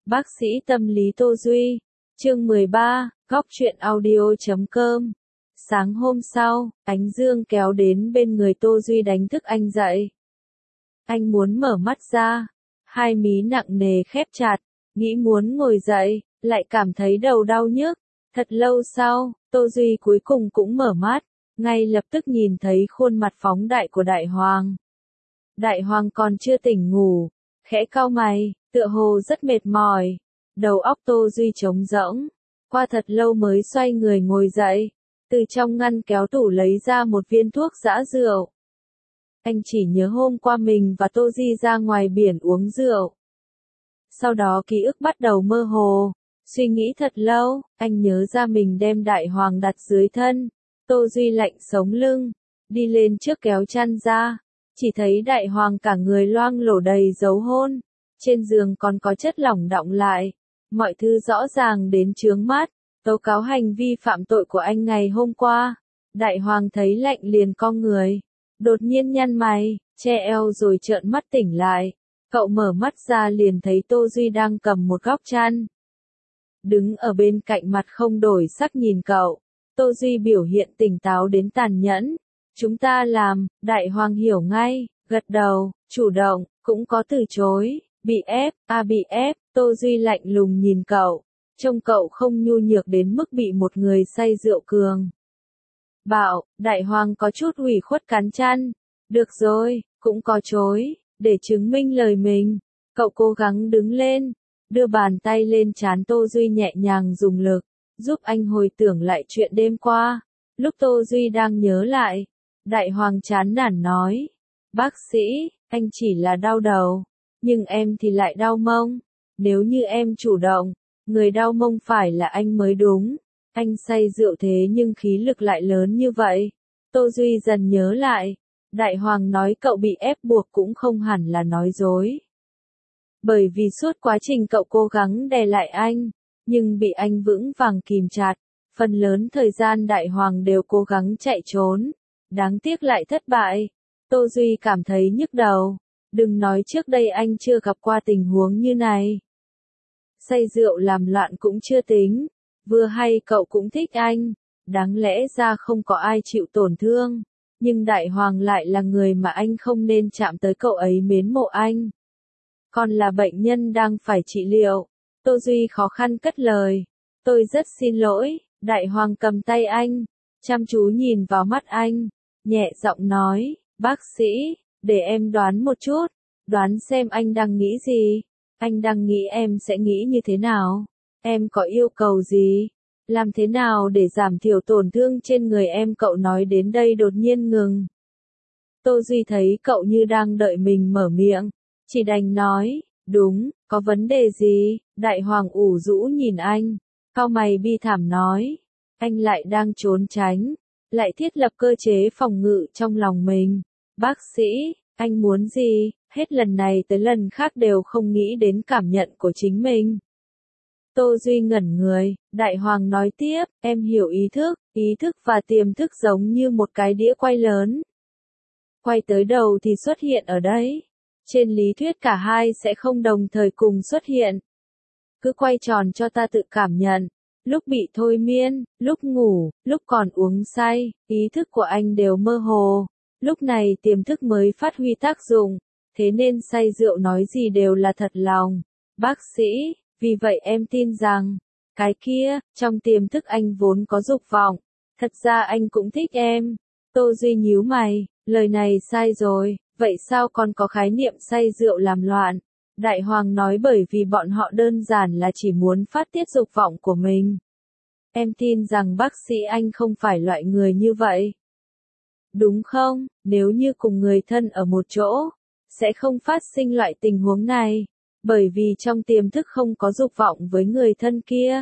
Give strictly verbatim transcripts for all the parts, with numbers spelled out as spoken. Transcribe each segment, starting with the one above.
Bác sĩ tâm lý Tô Duy, chương mười ba, góc truyện audio chấm com. Sáng hôm sau, ánh dương kéo đến bên người Tô Duy đánh thức anh dậy. Anh muốn mở mắt ra, hai mí nặng nề khép chặt, nghĩ muốn ngồi dậy, lại cảm thấy đầu đau nhức. Thật lâu sau, Tô Duy cuối cùng cũng mở mắt, ngay lập tức nhìn thấy khuôn mặt phóng đại của Đại Hoàng. Đại Hoàng còn chưa tỉnh ngủ, khẽ cau mày, tựa hồ rất mệt mỏi. Đầu óc Tô Duy trống rỗng, qua thật lâu mới xoay người ngồi dậy, từ trong ngăn kéo tủ lấy ra một viên thuốc giã rượu. Anh chỉ nhớ hôm qua mình và Tô Di ra ngoài biển uống rượu. Sau đó ký ức bắt đầu mơ hồ, suy nghĩ thật lâu, anh nhớ ra mình đem Đại Hoàng đặt dưới thân. Tô Duy lạnh sống lưng, đi lên trước kéo chăn ra, chỉ thấy Đại Hoàng cả người loang lổ đầy dấu hôn, trên giường còn có chất lỏng đọng lại, mọi thứ rõ ràng đến chướng mắt, tố cáo hành vi phạm tội của anh ngày hôm qua. Đại Hoàng thấy lạnh liền cong người, đột nhiên nhăn mày, che eo rồi trợn mắt tỉnh lại. Cậu mở mắt ra liền thấy Tô Duy đang cầm một góc chăn, đứng ở bên cạnh mặt không đổi sắc nhìn cậu. Tô Duy biểu hiện tỉnh táo đến tàn nhẫn. Chúng ta làm, Đại Hoàng hiểu ngay, gật đầu, chủ động, cũng có từ chối, bị ép, à bị ép. Tô Duy lạnh lùng nhìn cậu, trông cậu không nhu nhược đến mức bị một người say rượu cường bạo. Đại Hoàng có chút ủy khuất cắn chăn, được rồi, cũng có chối, để chứng minh lời mình. Cậu cố gắng đứng lên, đưa bàn tay lên trán Tô Duy nhẹ nhàng dùng lực, giúp anh hồi tưởng lại chuyện đêm qua. Lúc Tô Duy đang nhớ lại, Đại Hoàng chán nản nói, bác sĩ, anh chỉ là đau đầu, nhưng em thì lại đau mông. Nếu như em chủ động, người đau mông phải là anh mới đúng. Anh say rượu thế nhưng khí lực lại lớn như vậy. Tô Duy dần nhớ lại, Đại Hoàng nói cậu bị ép buộc cũng không hẳn là nói dối. Bởi vì suốt quá trình cậu cố gắng đè lại anh, nhưng bị anh vững vàng kìm chặt. Phần lớn thời gian Đại Hoàng đều cố gắng chạy trốn, đáng tiếc lại thất bại. Tô Duy cảm thấy nhức đầu, đừng nói trước đây anh chưa gặp qua tình huống như này. Say rượu làm loạn cũng chưa tính, vừa hay cậu cũng thích anh, đáng lẽ ra không có ai chịu tổn thương, nhưng Đại Hoàng lại là người mà anh không nên chạm tới, cậu ấy mến mộ anh. Còn là bệnh nhân đang phải trị liệu. Tô Duy khó khăn cất lời, tôi rất xin lỗi. Đại Hoàng cầm tay anh, chăm chú nhìn vào mắt anh, nhẹ giọng nói, bác sĩ, để em đoán một chút, đoán xem anh đang nghĩ gì. Anh đang nghĩ em sẽ nghĩ như thế nào? Em có yêu cầu gì? Làm thế nào để giảm thiểu tổn thương trên người em? Cậu nói đến đây đột nhiên ngừng. Tô Duy thấy cậu như đang đợi mình mở miệng, chỉ đành nói, đúng, có vấn đề gì? Đại Hoàng ủ rũ nhìn anh, cau mày bi thảm nói, anh lại đang trốn tránh, lại thiết lập cơ chế phòng ngự trong lòng mình. Bác sĩ, anh muốn gì? Hết lần này tới lần khác đều không nghĩ đến cảm nhận của chính mình. Tô Duy ngẩn người, Đại Hoàng nói tiếp, em hiểu ý thức, ý thức và tiềm thức giống như một cái đĩa quay lớn. Quay tới đầu thì xuất hiện ở đấy. Trên lý thuyết cả hai sẽ không đồng thời cùng xuất hiện. Cứ quay tròn cho ta tự cảm nhận. Lúc bị thôi miên, lúc ngủ, lúc còn uống say, ý thức của anh đều mơ hồ. Lúc này tiềm thức mới phát huy tác dụng. Thế nên say rượu nói gì đều là thật lòng. Bác sĩ, vì vậy em tin rằng, cái kia, trong tiềm thức anh vốn có dục vọng. Thật ra anh cũng thích em. Tô Duy nhíu mày, lời này sai rồi, vậy sao còn có khái niệm say rượu làm loạn? Đại Hoàng nói bởi vì bọn họ đơn giản là chỉ muốn phát tiết dục vọng của mình. Em tin rằng bác sĩ anh không phải loại người như vậy. Đúng không? Nếu như cùng người thân ở một chỗ, sẽ không phát sinh loại tình huống này, bởi vì trong tiềm thức không có dục vọng với người thân kia.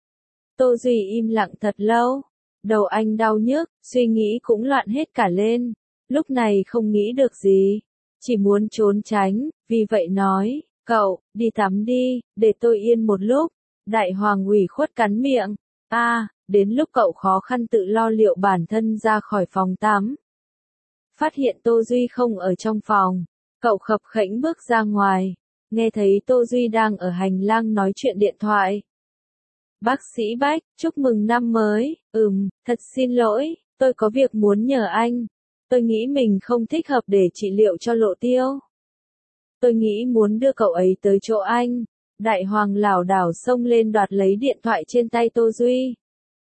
Tô Duy im lặng thật lâu, đầu anh đau nhức, suy nghĩ cũng loạn hết cả lên, lúc này không nghĩ được gì, chỉ muốn trốn tránh, vì vậy nói, cậu, đi tắm đi, để tôi yên một lúc. Đại Hoàng ủy khuất cắn miệng, a à, đến lúc cậu khó khăn tự lo liệu bản thân ra khỏi phòng tắm. Phát hiện Tô Duy không ở trong phòng, cậu khập khểnh bước ra ngoài, nghe thấy Tô Duy đang ở hành lang nói chuyện điện thoại. Bác sĩ Bách, chúc mừng năm mới, ừm, thật xin lỗi, tôi có việc muốn nhờ anh. Tôi nghĩ mình không thích hợp để trị liệu cho Lộ Tiêu. Tôi nghĩ muốn đưa cậu ấy tới chỗ anh. Đại Hoàng lảo đảo xông lên đoạt lấy điện thoại trên tay Tô Duy.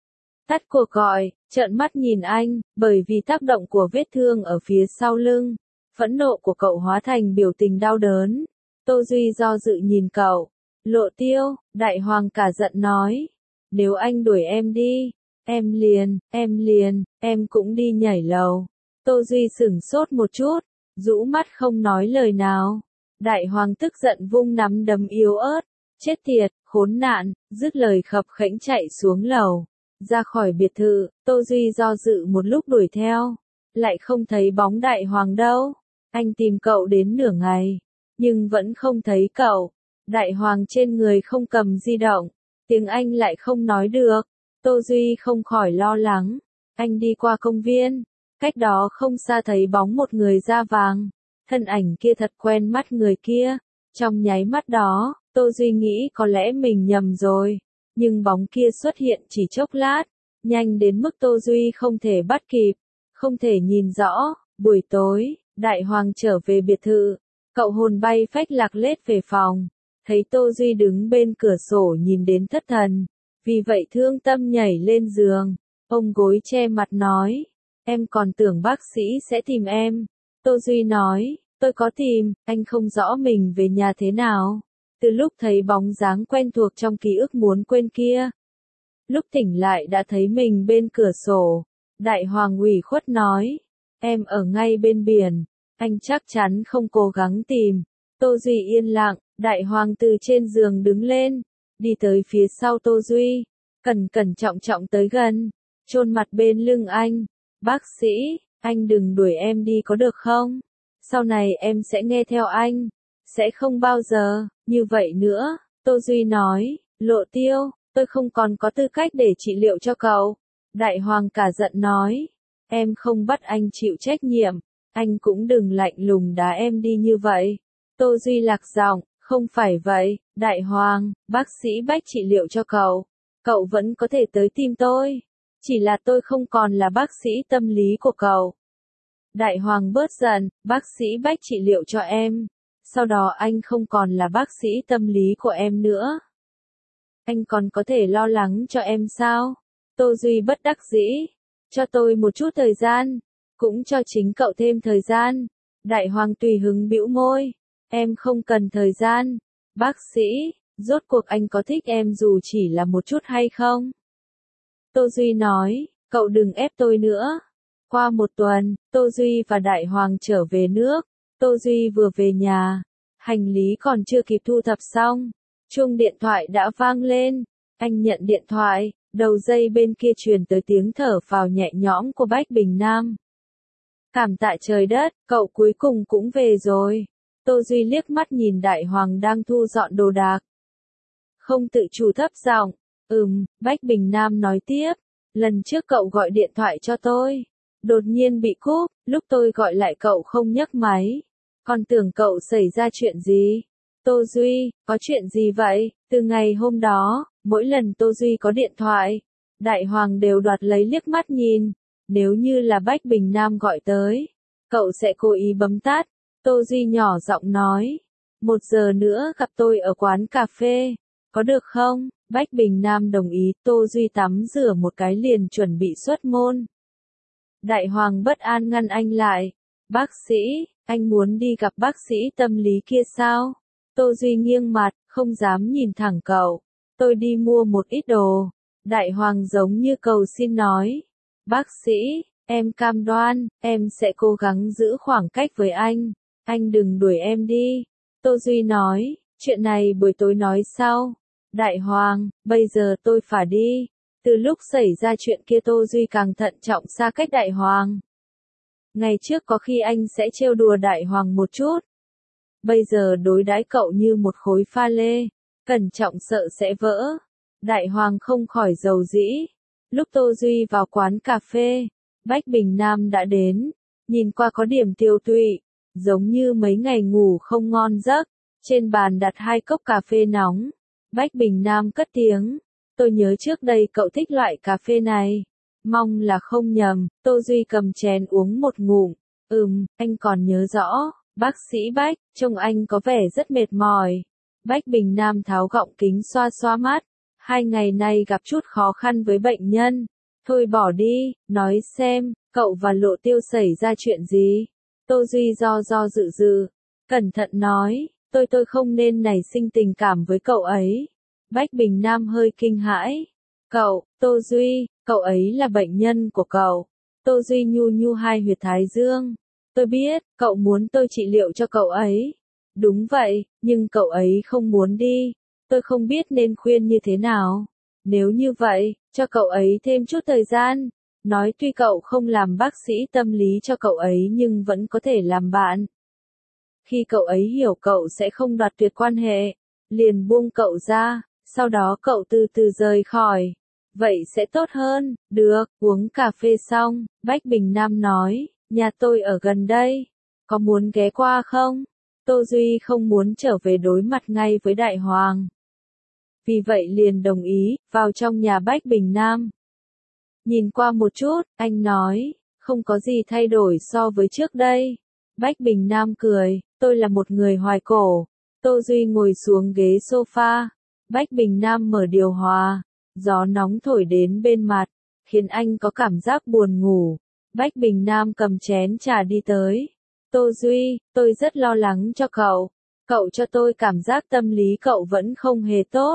Tắt cuộc gọi, trợn mắt nhìn anh, bởi vì tác động của vết thương ở phía sau lưng. Phẫn nộ của cậu hóa thành biểu tình đau đớn. Tô Duy do dự nhìn cậu. Lộ Tiêu, Đại Hoàng cả giận nói. Nếu anh đuổi em đi, em liền, em liền, em cũng đi nhảy lầu. Tô Duy sửng sốt một chút, rũ mắt không nói lời nào. Đại Hoàng tức giận vung nắm đấm yếu ớt. Chết tiệt, khốn nạn, dứt lời khập khẽnh chạy xuống lầu. Ra khỏi biệt thự, Tô Duy do dự một lúc đuổi theo. Lại không thấy bóng Đại Hoàng đâu. Anh tìm cậu đến nửa ngày, nhưng vẫn không thấy cậu. Đại Hoàng trên người không cầm di động, tiếng Anh lại không nói được. Tô Duy không khỏi lo lắng. Anh đi qua công viên, cách đó không xa thấy bóng một người da vàng. Thân ảnh kia thật quen mắt người kia. Trong nháy mắt đó, Tô Duy nghĩ có lẽ mình nhầm rồi. Nhưng bóng kia xuất hiện chỉ chốc lát, nhanh đến mức Tô Duy không thể bắt kịp, không thể nhìn rõ. Buổi tối, Đại Hoàng trở về biệt thự, cậu hồn bay phách lạc lết về phòng, thấy Tô Duy đứng bên cửa sổ nhìn đến thất thần, vì vậy thương tâm nhảy lên giường, ôm gối che mặt nói, em còn tưởng bác sĩ sẽ tìm em. Tô Duy nói, tôi có tìm, anh không rõ mình về nhà thế nào. Từ lúc thấy bóng dáng quen thuộc trong ký ức muốn quên kia, lúc tỉnh lại đã thấy mình bên cửa sổ. Đại Hoàng ủy khuất nói, em ở ngay bên biển, anh chắc chắn không cố gắng tìm. Tô Duy yên lặng, Đại Hoàng từ trên giường đứng lên, đi tới phía sau Tô Duy, cẩn cẩn trọng trọng tới gần, chôn mặt bên lưng anh. Bác sĩ, anh đừng đuổi em đi có được không? Sau này em sẽ nghe theo anh, sẽ không bao giờ như vậy nữa. Tô Duy nói, Lộ Tiêu, tôi không còn có tư cách để trị liệu cho cậu. Đại Hoàng cả giận nói, em không bắt anh chịu trách nhiệm, anh cũng đừng lạnh lùng đá em đi như vậy. Tô Duy lạc giọng, không phải vậy, Đại Hoàng, bác sĩ Bách trị liệu cho cậu, cậu vẫn có thể tới tìm tôi, chỉ là tôi không còn là bác sĩ tâm lý của cậu. Đại Hoàng bớt giận, bác sĩ Bách trị liệu cho em, sau đó anh không còn là bác sĩ tâm lý của em nữa. Anh còn có thể lo lắng cho em sao? Tô Duy bất đắc dĩ, cho tôi một chút thời gian, cũng cho chính cậu thêm thời gian. Đại Hoàng tùy hứng bĩu môi, em không cần thời gian. Bác sĩ, rốt cuộc anh có thích em dù chỉ là một chút hay không? Tô Duy nói, cậu đừng ép tôi nữa. Qua một tuần, Tô Duy và Đại Hoàng trở về nước. Tô Duy vừa về nhà, hành lý còn chưa kịp thu thập xong, chuông điện thoại đã vang lên. Anh nhận điện thoại, đầu dây bên kia truyền tới tiếng thở phào nhẹ nhõm của Bách Bình Nam. Cảm tạ trời đất, cậu cuối cùng cũng về rồi. Tô Duy liếc mắt nhìn Đại Hoàng đang thu dọn đồ đạc, không tự chủ thấp giọng, ừm. Bách Bình Nam nói tiếp, lần trước cậu gọi điện thoại cho tôi, đột nhiên bị cúp, lúc tôi gọi lại cậu không nhấc máy, còn tưởng cậu xảy ra chuyện gì. Tô Duy, có chuyện gì vậy? Từ ngày hôm đó, mỗi lần Tô Duy có điện thoại, Đại Hoàng đều đoạt lấy liếc mắt nhìn, nếu như là Bách Bình Nam gọi tới, cậu sẽ cố ý bấm tắt. Tô Duy nhỏ giọng nói, một giờ nữa gặp tôi ở quán cà phê, có được không? Bách Bình Nam đồng ý. Tô Duy tắm rửa một cái liền chuẩn bị xuất môn. Đại Hoàng bất an ngăn anh lại, bác sĩ, anh muốn đi gặp bác sĩ tâm lý kia sao? Tô Duy nghiêng mặt, không dám nhìn thẳng cậu, tôi đi mua một ít đồ. Đại Hoàng giống như cầu xin nói, bác sĩ, em cam đoan, em sẽ cố gắng giữ khoảng cách với anh, anh đừng đuổi em đi. Tô Duy nói, chuyện này buổi tối nói sau. Đại Hoàng, bây giờ tôi phải đi. Từ lúc xảy ra chuyện kia Tô Duy càng thận trọng xa cách Đại Hoàng. Ngày trước có khi anh sẽ trêu đùa Đại Hoàng một chút, bây giờ đối đãi cậu như một khối pha lê, cẩn trọng sợ sẽ vỡ. Đại Hoàng không khỏi dầu dĩ. Lúc Tô Duy vào quán cà phê, Bách Bình Nam đã đến, nhìn qua có điểm tiêu tụy, giống như mấy ngày ngủ không ngon giấc. Trên bàn đặt hai cốc cà phê nóng. Bách Bình Nam cất tiếng. Tôi nhớ trước đây cậu thích loại cà phê này. Mong là không nhầm. Tô Duy cầm chén uống một ngụm. Ừm, anh còn nhớ rõ. Bác sĩ Bách, trông anh có vẻ rất mệt mỏi. Bách Bình Nam tháo gọng kính xoa xoa mắt. Hai ngày nay gặp chút khó khăn với bệnh nhân. Thôi bỏ đi, nói xem, cậu và Lộ Tiêu xảy ra chuyện gì? Tô Duy do do dự dự. Cẩn thận nói, tôi tôi không nên nảy sinh tình cảm với cậu ấy. Bách Bình Nam hơi kinh hãi. Cậu, Tô Duy, cậu ấy là bệnh nhân của cậu. Tô Duy nhu nhu hai huyệt thái dương. Tôi biết, cậu muốn tôi trị liệu cho cậu ấy. Đúng vậy, nhưng cậu ấy không muốn đi. Tôi không biết nên khuyên như thế nào. Nếu như vậy, cho cậu ấy thêm chút thời gian. Nói tuy cậu không làm bác sĩ tâm lý cho cậu ấy nhưng vẫn có thể làm bạn. Khi cậu ấy hiểu cậu sẽ không đoạt tuyệt quan hệ, liền buông cậu ra, sau đó cậu từ từ rời khỏi. Vậy sẽ tốt hơn. Được, uống cà phê xong, Bách Bình Nam nói, nhà tôi ở gần đây. Có muốn ghé qua không? Tô Duy không muốn trở về đối mặt ngay với Đại Hoàng. Vì vậy liền đồng ý, vào trong nhà Bách Bình Nam. Nhìn qua một chút, anh nói, không có gì thay đổi so với trước đây. Bách Bình Nam cười, tôi là một người hoài cổ. Tô Duy ngồi xuống ghế sofa. Bách Bình Nam mở điều hòa. Gió nóng thổi đến bên mặt, khiến anh có cảm giác buồn ngủ. Bách Bình Nam cầm chén trà đi tới. Tô Duy, tôi rất lo lắng cho cậu. Cậu cho tôi cảm giác tâm lý cậu vẫn không hề tốt.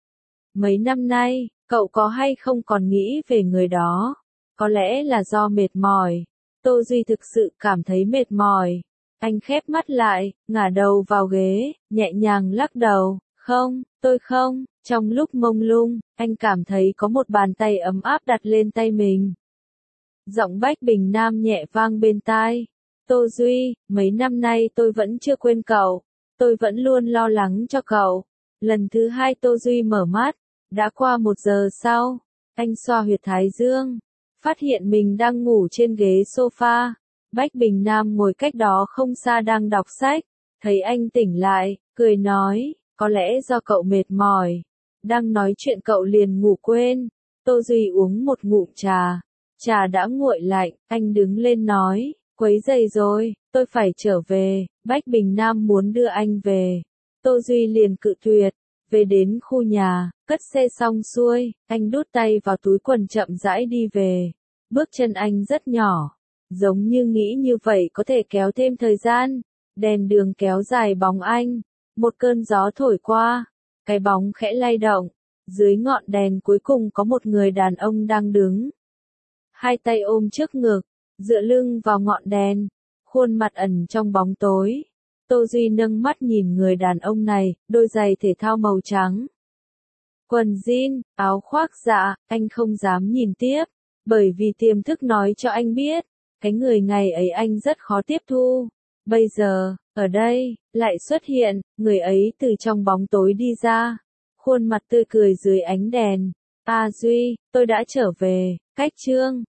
Mấy năm nay, cậu có hay không còn nghĩ về người đó? Có lẽ là do mệt mỏi. Tô Duy thực sự cảm thấy mệt mỏi. Anh khép mắt lại, ngả đầu vào ghế, nhẹ nhàng lắc đầu. Không, tôi không. Trong lúc mông lung, anh cảm thấy có một bàn tay ấm áp đặt lên tay mình. Giọng Bách Bình Nam nhẹ vang bên tai. Tô Duy, mấy năm nay tôi vẫn chưa quên cậu. Tôi vẫn luôn lo lắng cho cậu. Lần thứ hai Tô Duy mở mắt. Đã qua một giờ sau, anh xoa huyệt thái dương. Phát hiện mình đang ngủ trên ghế sofa. Bách Bình Nam ngồi cách đó không xa đang đọc sách. Thấy anh tỉnh lại, cười nói, có lẽ do cậu mệt mỏi. Đang nói chuyện cậu liền ngủ quên. Tô Duy uống một ngụm trà. Trà đã nguội lạnh, anh đứng lên nói, quấy rầy rồi, tôi phải trở về. Bách Bình Nam muốn đưa anh về. Tô Duy liền cự tuyệt. Về đến khu nhà, cất xe xong xuôi, anh đút tay vào túi quần chậm rãi đi về. Bước chân anh rất nhỏ, giống như nghĩ như vậy có thể kéo thêm thời gian. Đèn đường kéo dài bóng anh. Một cơn gió thổi qua, cái bóng khẽ lay động. Dưới ngọn đèn cuối cùng có một người đàn ông đang đứng. Hai tay ôm trước ngực, dựa lưng vào ngọn đèn, khuôn mặt ẩn trong bóng tối. Tô Duy nâng mắt nhìn người đàn ông này, đôi giày thể thao màu trắng. Quần jean, áo khoác dạ, anh không dám nhìn tiếp, bởi vì tiềm thức nói cho anh biết, cái người ngày ấy anh rất khó tiếp thu. Bây giờ, ở đây, lại xuất hiện, người ấy từ trong bóng tối đi ra, khuôn mặt tươi cười dưới ánh đèn. A Duy, tôi đã trở về, cách chương.